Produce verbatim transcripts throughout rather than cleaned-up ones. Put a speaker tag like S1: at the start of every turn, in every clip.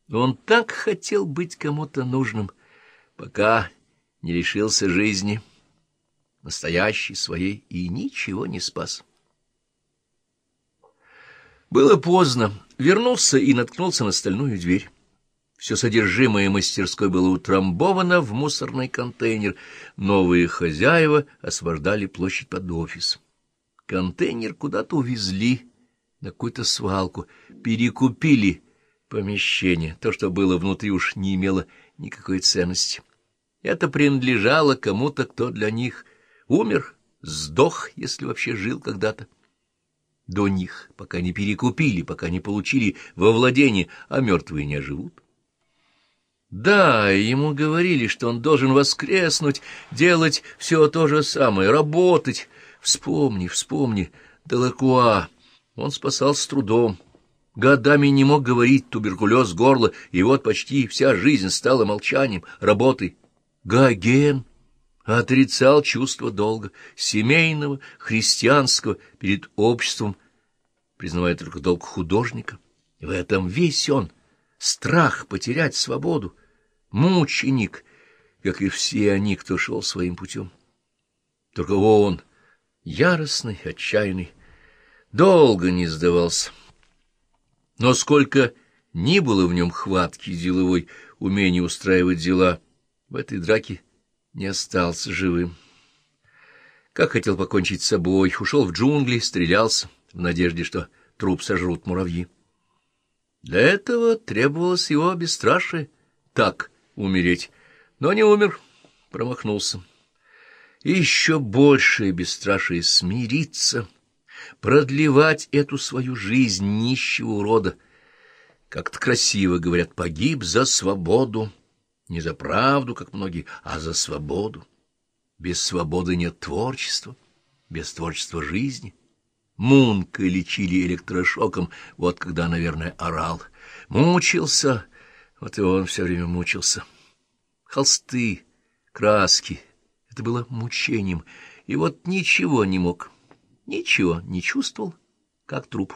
S1: Он так хотел быть кому-то нужным, пока не лишился жизни, настоящей своей, и ничего не спас. Было поздно. Вернулся и наткнулся на стальную дверь. Все содержимое мастерской было утрамбовано в мусорный контейнер. Новые хозяева освобождали площадь под офис. Контейнер куда-то увезли, на какую-то свалку, перекупили помещение. То, что было внутри, уж не имело никакой ценности. Это принадлежало кому-то, кто для них умер, сдох, если вообще жил когда-то. До них, пока не перекупили, пока не получили во владение, а мертвые не оживут. Да, ему говорили, что он должен воскреснуть, делать все то же самое, работать. Вспомни, вспомни, Делакруа. Он спасал с трудом. Годами не мог говорить, туберкулез горла, и вот почти вся жизнь стала молчанием, работой. Гоген отрицал чувство долга, семейного, христианского, перед обществом, признавая только долг художника. И в этом весь он. Страх потерять свободу, мученик, как и все они, кто шел своим путем. Только он, яростный, отчаянный, долго не сдавался. Но сколько ни было в нем хватки деловой, умения устраивать дела, в этой драке не остался живым. Как хотел покончить с собой, ушел в джунгли, стрелялся, в надежде, что труп сожрут муравьи. Для этого требовалось его бесстрашие, так умереть, но не умер, промахнулся. И еще большее бесстрашие — смириться, продлевать эту свою жизнь нищего урода. Как-то красиво говорят: погиб за свободу, не за правду, как многие, а за свободу. Без свободы нет творчества, без творчества жизни. Мунка лечили электрошоком, вот когда, наверное, орал. Мучился, вот и он все время мучился. Холсты, краски — это было мучением, и вот ничего не мог, ничего не чувствовал, как труп.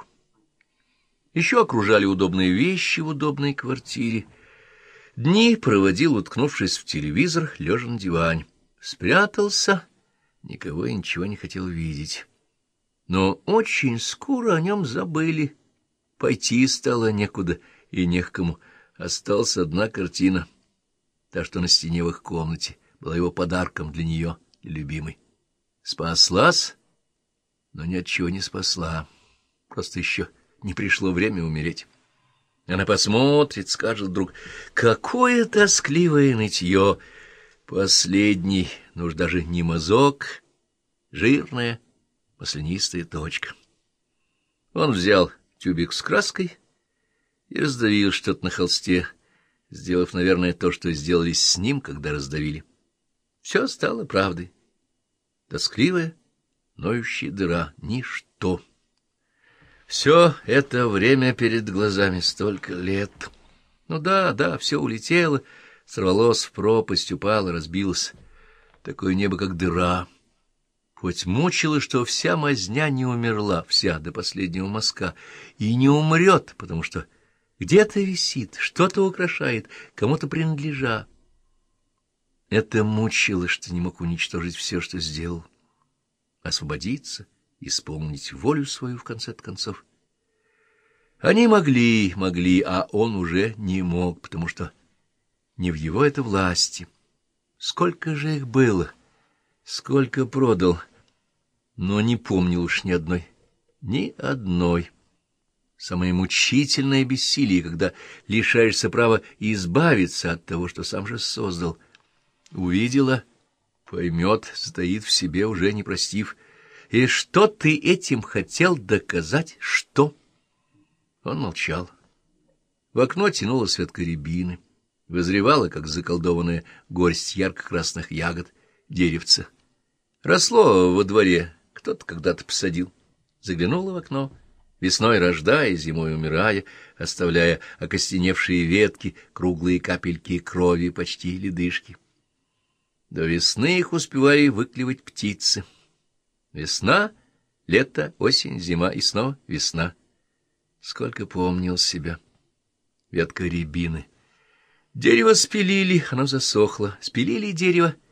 S1: Еще окружали удобные вещи в удобной квартире. Дни проводил, уткнувшись в телевизор, лежа на диване. Спрятался, никого и ничего не хотел видеть. Но очень скоро о нем забыли. Пойти стало некуда и не к кому. Осталась одна картина, та, что на стене в их комнате, была его подарком для нее и любимой. Спаслась, но ни от чего не спасла. Просто еще не пришло время умереть. Она посмотрит, скажет вдруг: какое тоскливое нытье! Последний, ну уж даже не мазок, жирная, маслянистая точка. Он взял тюбик с краской и раздавил что-то на холсте, сделав, наверное, то, что сделали с ним, когда раздавили. Все стало правдой. Тоскливая, ноющая дыра — ничто. Все это время перед глазами, столько лет. Ну да, да, все улетело, сорвалось в пропасть, упало, разбилось. Такое небо, как дыра. Хоть мучило, что вся мазня не умерла, вся до последнего мазка, и не умрет, потому что где-то висит, что-то украшает, кому-то принадлежа. Это мучило, что не мог уничтожить все, что сделал, освободиться, исполнить волю свою в конце концов. Они могли, могли, а он уже не мог, потому что не в его это власти. Сколько же их было, сколько продал, но не помнил уж ни одной, ни одной. Самое мучительное бессилие, когда лишаешься права избавиться от того, что сам же создал. Увидела, поймет, стоит в себе, уже не простив. И что ты этим хотел доказать? Что? Он молчал. В окно тянуло ветка рябины, вызревала, как заколдованная горсть ярко-красных ягод, деревца. Росло во дворе, кто-то когда-то посадил. Заглянула в окно, весной рождая, зимой умирая, оставляя окостеневшие ветки, круглые капельки крови, почти ледышки. До весны их успевали выклевать птицы. Весна, лето, осень, зима и снова весна. Сколько помнил себя. ветка рябины. Дерево спилили, оно засохло. Спилили дерево